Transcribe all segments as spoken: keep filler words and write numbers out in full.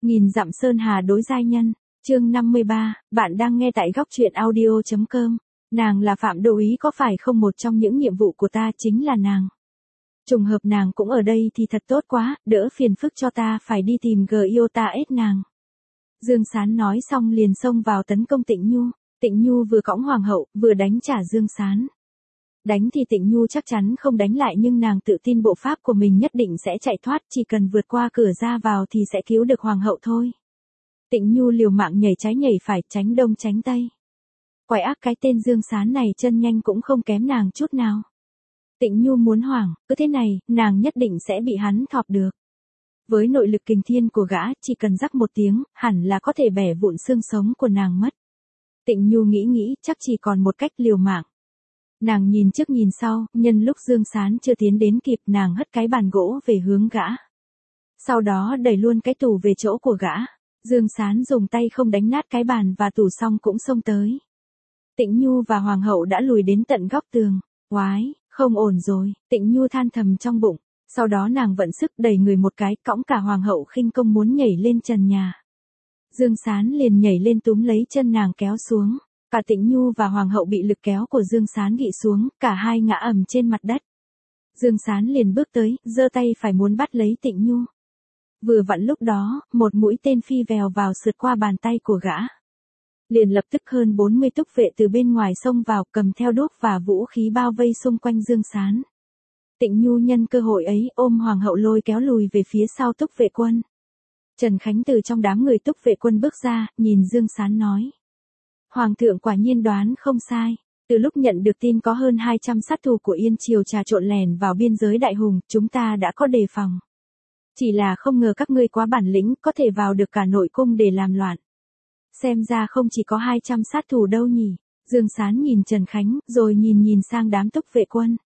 Nghìn dặm sơn hà đối giai nhân, chương năm mươi ba, bạn đang nghe tại góc truyện audio chấm com. Nàng là Phạm Đô Ý có phải không, một trong những nhiệm vụ của ta chính là nàng. Trùng hợp nàng cũng ở đây thì thật tốt quá, đỡ phiền phức cho ta phải đi tìm gờ yêu ta ết nàng. Dương Sán nói xong liền xông vào tấn công Tịnh Nhu. Tịnh Nhu vừa cõng hoàng hậu, vừa đánh trả Dương Sán. Đánh thì Tịnh Nhu chắc chắn không đánh lại, nhưng nàng tự tin bộ pháp của mình nhất định sẽ chạy thoát, chỉ cần vượt qua cửa ra vào thì sẽ cứu được hoàng hậu thôi. Tịnh Nhu liều mạng nhảy trái nhảy phải, tránh đông tránh tây. Quái ác cái tên Dương Sán này chân nhanh cũng không kém nàng chút nào. Tịnh Nhu muốn hoảng, cứ thế này, nàng nhất định sẽ bị hắn thọp được. Với nội lực kình thiên của gã, chỉ cần rắc một tiếng, hẳn là có thể bẻ vụn xương sống của nàng mất. Tịnh Nhu nghĩ nghĩ, chắc chỉ còn một cách liều mạng. Nàng nhìn trước nhìn sau, nhân lúc Dương Sán chưa tiến đến kịp, nàng hất cái bàn gỗ về hướng gã. Sau đó đẩy luôn cái tủ về chỗ của gã. Dương Sán dùng tay không đánh nát cái bàn và tủ xong cũng xông tới. Tịnh Nhu và hoàng hậu đã lùi đến tận góc tường. Oái, không ổn rồi, Tịnh Nhu than thầm trong bụng. Sau đó nàng vận sức đẩy người một cái, cõng cả hoàng hậu khinh công muốn nhảy lên trần nhà. Dương Sán liền nhảy lên túm lấy chân nàng kéo xuống. Cả Tịnh Nhu và hoàng hậu bị lực kéo của Dương Sán gị xuống, cả hai ngã ầm trên mặt đất. Dương Sán liền bước tới, giơ tay phải muốn bắt lấy Tịnh Nhu. Vừa vặn lúc đó, một mũi tên phi vèo vào sượt qua bàn tay của gã. Liền lập tức hơn bốn mươi túc vệ từ bên ngoài xông vào, cầm theo đuốc và vũ khí bao vây xung quanh Dương Sán. Tịnh Nhu nhân cơ hội ấy ôm hoàng hậu lôi kéo lùi về phía sau túc vệ quân. Trần Khánh từ trong đám người túc vệ quân bước ra, nhìn Dương Sán nói. Hoàng thượng quả nhiên đoán không sai. Từ lúc nhận được tin có hơn hai trăm sát thủ của Yên Triều trà trộn lẻn vào biên giới Đại Hùng, chúng ta đã có đề phòng. Chỉ là không ngờ các ngươi quá bản lĩnh, có thể vào được cả nội cung để làm loạn. Xem ra không chỉ có hai trăm sát thủ đâu nhỉ. Dương Sán nhìn Trần Khánh, rồi nhìn nhìn sang đám túc vệ quân.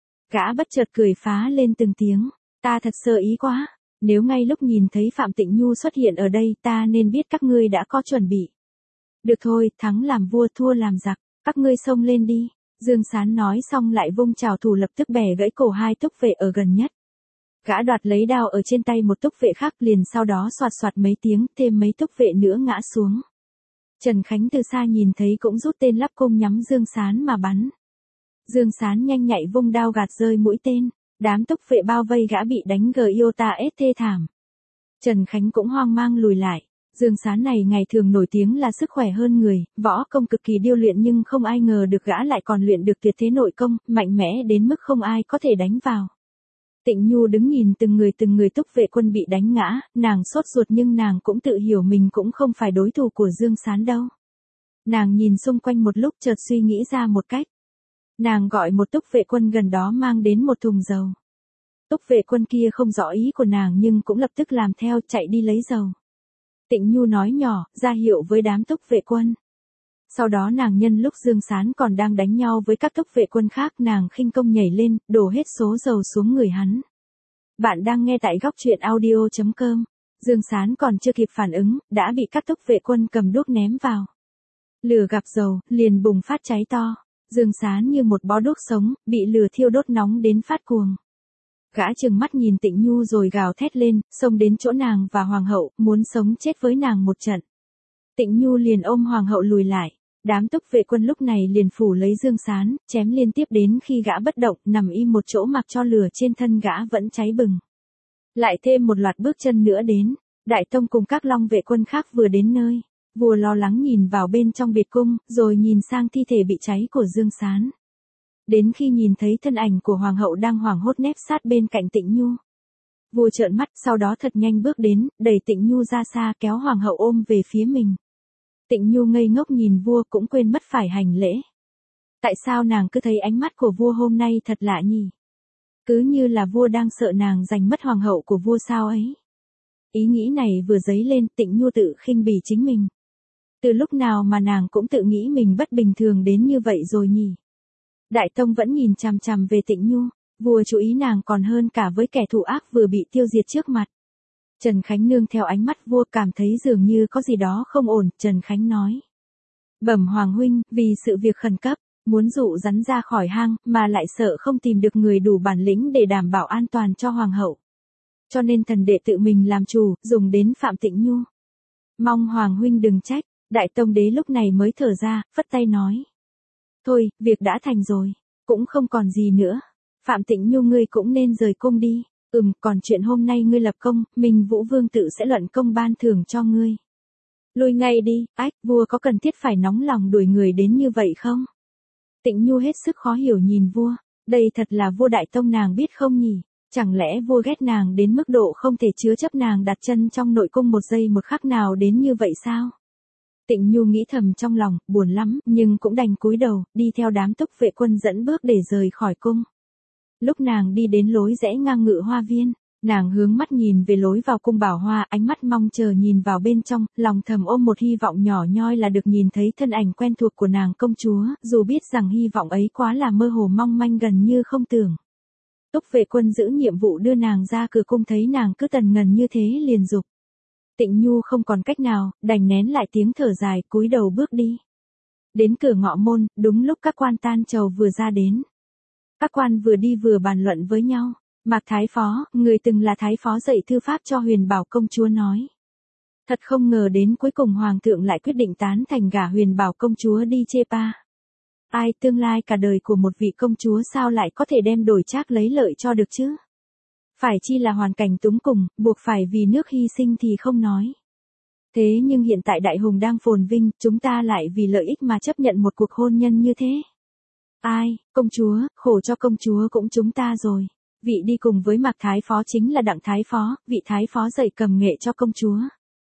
Gã bất chợt cười phá lên từng tiếng. Ta thật sơ ý quá. Nếu ngay lúc nhìn thấy Phạm Tịnh Nhu xuất hiện ở đây, ta nên biết các ngươi đã có chuẩn bị. Được thôi, thắng làm vua thua làm giặc, các ngươi xông lên đi. Dương Sán nói xong lại vung trảo thủ lập tức bẻ gãy cổ hai túc vệ ở gần nhất. Gã đoạt lấy đao ở trên tay một túc vệ khác, liền sau đó xoạt xoạt mấy tiếng, thêm mấy túc vệ nữa ngã xuống. Trần Khánh từ xa nhìn thấy cũng rút tên lắp cung nhắm Dương Sán mà bắn. Dương Sán nhanh nhạy vung đao gạt rơi mũi tên, đám túc vệ bao vây gã bị đánh gờ yêu ta ết thê thảm. Trần Khánh cũng hoang mang lùi lại. Dương Sán này ngày thường nổi tiếng là sức khỏe hơn người, võ công cực kỳ điêu luyện, nhưng không ai ngờ được gã lại còn luyện được tuyệt thế nội công, mạnh mẽ đến mức không ai có thể đánh vào. Tịnh Nhu đứng nhìn từng người từng người túc vệ quân bị đánh ngã, nàng sốt ruột nhưng nàng cũng tự hiểu mình cũng không phải đối thủ của Dương Sán đâu. Nàng nhìn xung quanh một lúc chợt suy nghĩ ra một cách. Nàng gọi một túc vệ quân gần đó mang đến một thùng dầu. Túc vệ quân kia không rõ ý của nàng nhưng cũng lập tức làm theo, chạy đi lấy dầu. Tịnh Nhu nói nhỏ, ra hiệu với đám túc vệ quân. Sau đó nàng nhân lúc Dương Sán còn đang đánh nhau với các túc vệ quân khác, nàng khinh công nhảy lên, đổ hết số dầu xuống người hắn. Bạn đang nghe tại góc truyện audio chấm com. Dương Sán còn chưa kịp phản ứng, đã bị các túc vệ quân cầm đuốc ném vào. Lửa gặp dầu, liền bùng phát cháy to. Dương Sán như một bó đuốc sống, bị lửa thiêu đốt nóng đến phát cuồng. Gã trừng mắt nhìn Tịnh Nhu rồi gào thét lên, xông đến chỗ nàng và hoàng hậu, muốn sống chết với nàng một trận. Tịnh Nhu liền ôm hoàng hậu lùi lại. Đám túc vệ quân lúc này liền phủ lấy Dương Sán, chém liên tiếp đến khi gã bất động, nằm im một chỗ mặc cho lửa trên thân gã vẫn cháy bừng. Lại thêm một loạt bước chân nữa đến. Đại Tông cùng các long vệ quân khác vừa đến nơi. Vua lo lắng nhìn vào bên trong biệt cung, rồi nhìn sang thi thể bị cháy của Dương Sán. Đến khi nhìn thấy thân ảnh của hoàng hậu đang hoảng hốt nép sát bên cạnh Tịnh Nhu. Vua trợn mắt, sau đó thật nhanh bước đến, đẩy Tịnh Nhu ra xa, kéo hoàng hậu ôm về phía mình. Tịnh Nhu ngây ngốc nhìn vua cũng quên mất phải hành lễ. Tại sao nàng cứ thấy ánh mắt của vua hôm nay thật lạ nhỉ? Cứ như là vua đang sợ nàng giành mất hoàng hậu của vua sao ấy. Ý nghĩ này vừa dấy lên, Tịnh Nhu tự khinh bỉ chính mình. Từ lúc nào mà nàng cũng tự nghĩ mình bất bình thường đến như vậy rồi nhỉ? Đại Tông vẫn nhìn chằm chằm về Tịnh Nhu, vua chú ý nàng còn hơn cả với kẻ thù ác vừa bị tiêu diệt trước mặt. Trần Khánh nương theo ánh mắt vua cảm thấy dường như có gì đó không ổn, Trần Khánh nói. Bẩm Hoàng huynh, vì sự việc khẩn cấp, muốn dụ rắn ra khỏi hang, mà lại sợ không tìm được người đủ bản lĩnh để đảm bảo an toàn cho Hoàng hậu. Cho nên thần đệ tự mình làm chủ, dùng đến Phạm Tịnh Nhu. Mong Hoàng huynh đừng trách, Đại Tông Đế lúc này mới thở ra, phất tay nói. Thôi, việc đã thành rồi, cũng không còn gì nữa. Phạm Tịnh Nhu ngươi cũng nên rời cung đi. Ừm, còn chuyện hôm nay ngươi lập công, mình Vũ Vương tự sẽ luận công ban thưởng cho ngươi. Lui ngay đi, ách, vua có cần thiết phải nóng lòng đuổi người đến như vậy không? Tịnh Nhu hết sức khó hiểu nhìn vua, đây thật là vua Đại Tông nàng biết không nhỉ? Chẳng lẽ vua ghét nàng đến mức độ không thể chứa chấp nàng đặt chân trong nội cung một giây một khắc nào đến như vậy sao? Tịnh Nhu nghĩ thầm trong lòng, buồn lắm, nhưng cũng đành cúi đầu, đi theo đám túc vệ quân dẫn bước để rời khỏi cung. Lúc nàng đi đến lối rẽ ngang Ngự Hoa Viên, nàng hướng mắt nhìn về lối vào cung Bảo Hoa, ánh mắt mong chờ nhìn vào bên trong, lòng thầm ôm một hy vọng nhỏ nhoi là được nhìn thấy thân ảnh quen thuộc của nàng công chúa, dù biết rằng hy vọng ấy quá là mơ hồ mong manh gần như không tưởng. Túc vệ quân giữ nhiệm vụ đưa nàng ra cửa cung thấy nàng cứ tần ngần như thế liền dục. Tịnh Nhu không còn cách nào, đành nén lại tiếng thở dài, cúi đầu bước đi. Đến cửa ngọ môn, đúng lúc các quan tan trầu vừa ra đến. Các quan vừa đi vừa bàn luận với nhau. Mạc Thái Phó, người từng là Thái Phó dạy thư pháp cho Huyền Bảo công chúa nói. Thật không ngờ đến cuối cùng Hoàng thượng lại quyết định tán thành gả Huyền Bảo công chúa đi Chê Pa. Ai, tương lai cả đời của một vị công chúa sao lại có thể đem đổi trác lấy lợi cho được chứ? Phải chi là hoàn cảnh túng cùng, buộc phải vì nước hy sinh thì không nói. Thế nhưng hiện tại đại hùng đang phồn vinh, chúng ta lại vì lợi ích mà chấp nhận một cuộc hôn nhân như thế. Ai, công chúa, khổ cho công chúa cũng chúng ta rồi. Vị đi cùng với Mạc Thái Phó chính là Đặng Thái Phó, vị Thái Phó dạy cầm nghệ cho công chúa.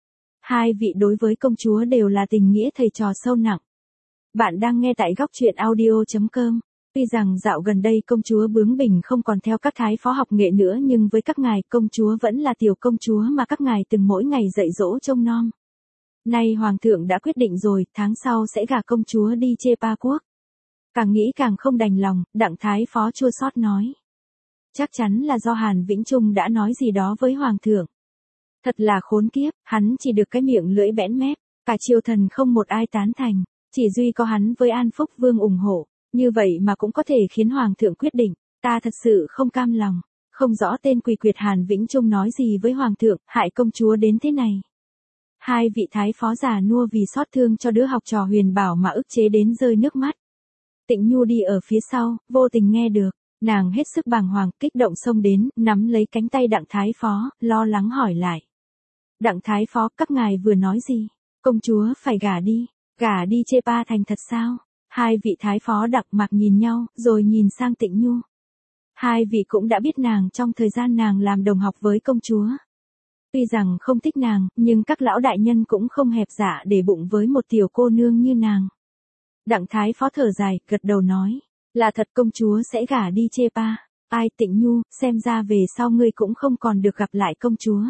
Hai vị đối với công chúa đều là tình nghĩa thầy trò sâu nặng. Bạn đang nghe tại góc truyện audio chấm com. Tuy rằng dạo gần đây công chúa bướng bỉnh không còn theo các thái phó học nghệ nữa nhưng với các ngài công chúa vẫn là tiểu công chúa mà các ngài từng mỗi ngày dạy dỗ trông nom. Nay Hoàng thượng đã quyết định rồi, tháng sau sẽ gả công chúa đi Chê Pa quốc. Càng nghĩ càng không đành lòng, Đặng Thái Phó chua xót nói. Chắc chắn là do Hàn Vĩnh Trung đã nói gì đó với Hoàng thượng. Thật là khốn kiếp, hắn chỉ được cái miệng lưỡi bẽn mép, cả triều thần không một ai tán thành, chỉ duy có hắn với An Phúc Vương ủng hộ. Như vậy mà cũng có thể khiến Hoàng thượng quyết định, ta thật sự không cam lòng, không rõ tên quỷ quyệt Hàn Vĩnh Trung nói gì với Hoàng thượng, hại công chúa đến thế này. Hai vị thái phó già nua vì xót thương cho đứa học trò Huyền Bảo mà ức chế đến rơi nước mắt. Tịnh Nhu đi ở phía sau, vô tình nghe được, nàng hết sức bàng hoàng, kích động xông đến, nắm lấy cánh tay Đặng Thái Phó, lo lắng hỏi lại. Đặng Thái Phó, các ngài vừa nói gì? Công chúa phải gả đi, gả đi Chê Pa thành thật sao? Hai vị thái phó Đặng Mạc nhìn nhau, rồi nhìn sang Tịnh Nhu. Hai vị cũng đã biết nàng trong thời gian nàng làm đồng học với công chúa. Tuy rằng không thích nàng, nhưng các lão đại nhân cũng không hẹp dạ để bụng với một tiểu cô nương như nàng. Đặng thái phó thở dài, gật đầu nói, là thật công chúa sẽ gả đi Chê Pa. Ai Tịnh Nhu, xem ra về sau ngươi cũng không còn được gặp lại công chúa.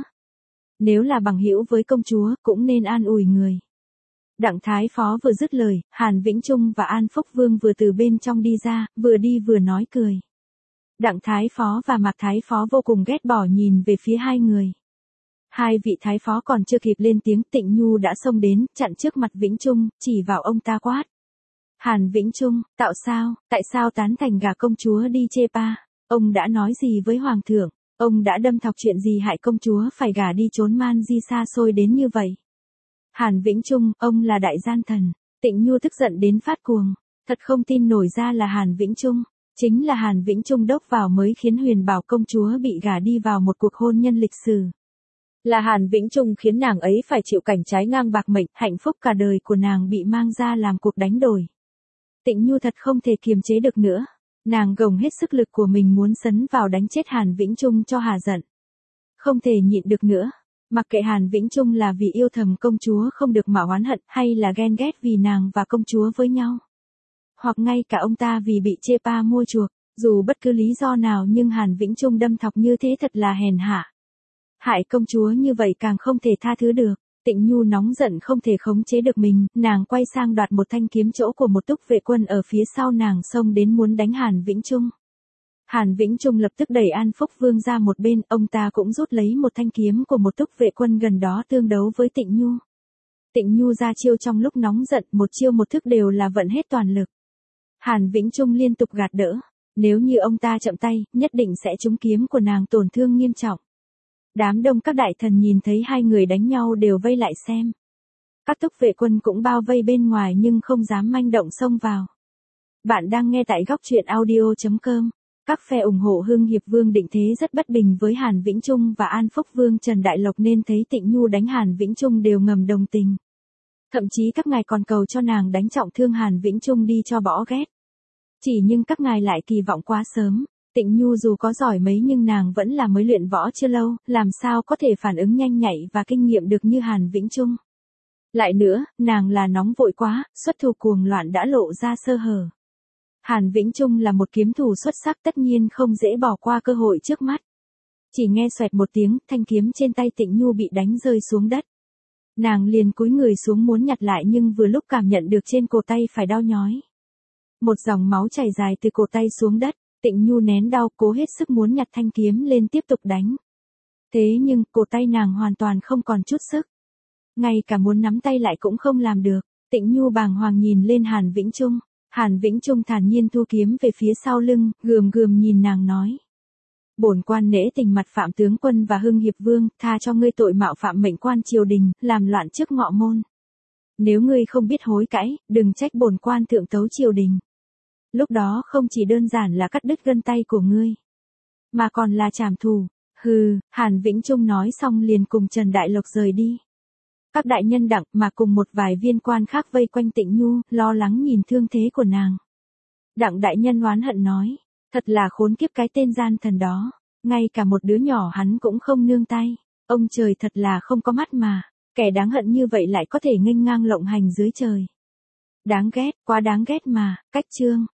Nếu là bằng hữu với công chúa, cũng nên an ủi người. Đặng Thái Phó vừa dứt lời, Hàn Vĩnh Trung và An Phúc Vương vừa từ bên trong đi ra, vừa đi vừa nói cười. Đặng Thái Phó và Mạc Thái Phó vô cùng ghét bỏ nhìn về phía hai người. Hai vị Thái Phó còn chưa kịp lên tiếng, Tịnh Nhu đã xông đến, chặn trước mặt Vĩnh Trung, chỉ vào ông ta quát. Hàn Vĩnh Trung, tạo sao, tại sao tán thành gả công chúa đi Chê Pa? Ông đã nói gì với Hoàng thượng? Ông đã đâm thọc chuyện gì hại công chúa phải gả đi trốn man di xa xôi đến như vậy? Hàn Vĩnh Trung, ông là đại gian thần. Tịnh Nhu tức giận đến phát cuồng. Thật không tin nổi ra là Hàn Vĩnh Trung. Chính là Hàn Vĩnh Trung đốc vào mới khiến Huyền Bảo công chúa bị gả đi vào một cuộc hôn nhân lịch sử. Là Hàn Vĩnh Trung khiến nàng ấy phải chịu cảnh trái ngang bạc mệnh, hạnh phúc cả đời của nàng bị mang ra làm cuộc đánh đổi. Tịnh Nhu thật không thể kiềm chế được nữa. Nàng gồng hết sức lực của mình muốn sấn vào đánh chết Hàn Vĩnh Trung cho hà giận. Không thể nhịn được nữa. Mặc kệ Hàn Vĩnh Trung là vì yêu thầm công chúa không được mà oán hận hay là ghen ghét vì nàng và công chúa với nhau. Hoặc ngay cả ông ta vì bị Chê Pa mua chuộc, dù bất cứ lý do nào nhưng Hàn Vĩnh Trung đâm thọc như thế thật là hèn hạ. Hại công chúa như vậy càng không thể tha thứ được. Tịnh Nhu nóng giận không thể khống chế được mình, nàng quay sang đoạt một thanh kiếm chỗ của một túc vệ quân ở phía sau nàng xông đến muốn đánh Hàn Vĩnh Trung. Hàn Vĩnh Trung lập tức đẩy An Phúc Vương ra một bên, ông ta cũng rút lấy một thanh kiếm của một túc vệ quân gần đó tương đấu với Tịnh Nhu. Tịnh Nhu ra chiêu trong lúc nóng giận, một chiêu một thức đều là vận hết toàn lực. Hàn Vĩnh Trung liên tục gạt đỡ, nếu như ông ta chậm tay, nhất định sẽ trúng kiếm của nàng tổn thương nghiêm trọng. Đám đông các đại thần nhìn thấy hai người đánh nhau đều vây lại xem. Các túc vệ quân cũng bao vây bên ngoài nhưng không dám manh động xông vào. Bạn đang nghe tại góc truyện audio.com. Các phe ủng hộ Hưng Hiệp Vương Định Thế rất bất bình với Hàn Vĩnh Trung và An Phúc Vương Trần Đại Lộc nên thấy Tịnh Nhu đánh Hàn Vĩnh Trung đều ngầm đồng tình. Thậm chí các ngài còn cầu cho nàng đánh trọng thương Hàn Vĩnh Trung đi cho bỏ ghét. Chỉ nhưng các ngài lại kỳ vọng quá sớm. Tịnh Nhu dù có giỏi mấy nhưng nàng vẫn là mới luyện võ chưa lâu, làm sao có thể phản ứng nhanh nhạy và kinh nghiệm được như Hàn Vĩnh Trung. Lại nữa, nàng là nóng vội quá, xuất thủ cuồng loạn đã lộ ra sơ hở. Hàn Vĩnh Trung là một kiếm thủ xuất sắc tất nhiên không dễ bỏ qua cơ hội trước mắt. Chỉ nghe xoẹt một tiếng, thanh kiếm trên tay Tịnh Nhu bị đánh rơi xuống đất. Nàng liền cúi người xuống muốn nhặt lại nhưng vừa lúc cảm nhận được trên cổ tay phải đau nhói. Một dòng máu chảy dài từ cổ tay xuống đất, Tịnh Nhu nén đau cố hết sức muốn nhặt thanh kiếm lên tiếp tục đánh. Thế nhưng cổ tay nàng hoàn toàn không còn chút sức. Ngay cả muốn nắm tay lại cũng không làm được. Tịnh Nhu bàng hoàng nhìn lên Hàn Vĩnh Trung. Hàn Vĩnh Trung thản nhiên thu kiếm về phía sau lưng, gườm gườm nhìn nàng nói. Bổn quan nể tình mặt Phạm tướng quân và Hưng Hiệp Vương, tha cho ngươi tội mạo phạm mệnh quan triều đình, làm loạn trước ngọ môn. Nếu ngươi không biết hối cãi, đừng trách bổn quan thượng tấu triều đình. Lúc đó không chỉ đơn giản là cắt đứt gân tay của ngươi, mà còn là trảm thù. Hừ, Hàn Vĩnh Trung nói xong liền cùng Trần Đại Lộc rời đi. Các đại nhân Đặng mà cùng một vài viên quan khác vây quanh Tịnh Nhu, lo lắng nhìn thương thế của nàng. Đặng đại nhân oán hận nói, thật là khốn kiếp cái tên gian thần đó, ngay cả một đứa nhỏ hắn cũng không nương tay, ông trời thật là không có mắt mà, kẻ đáng hận như vậy lại có thể nghênh ngang lộng hành dưới trời. Đáng ghét, quá đáng ghét mà, cách chương.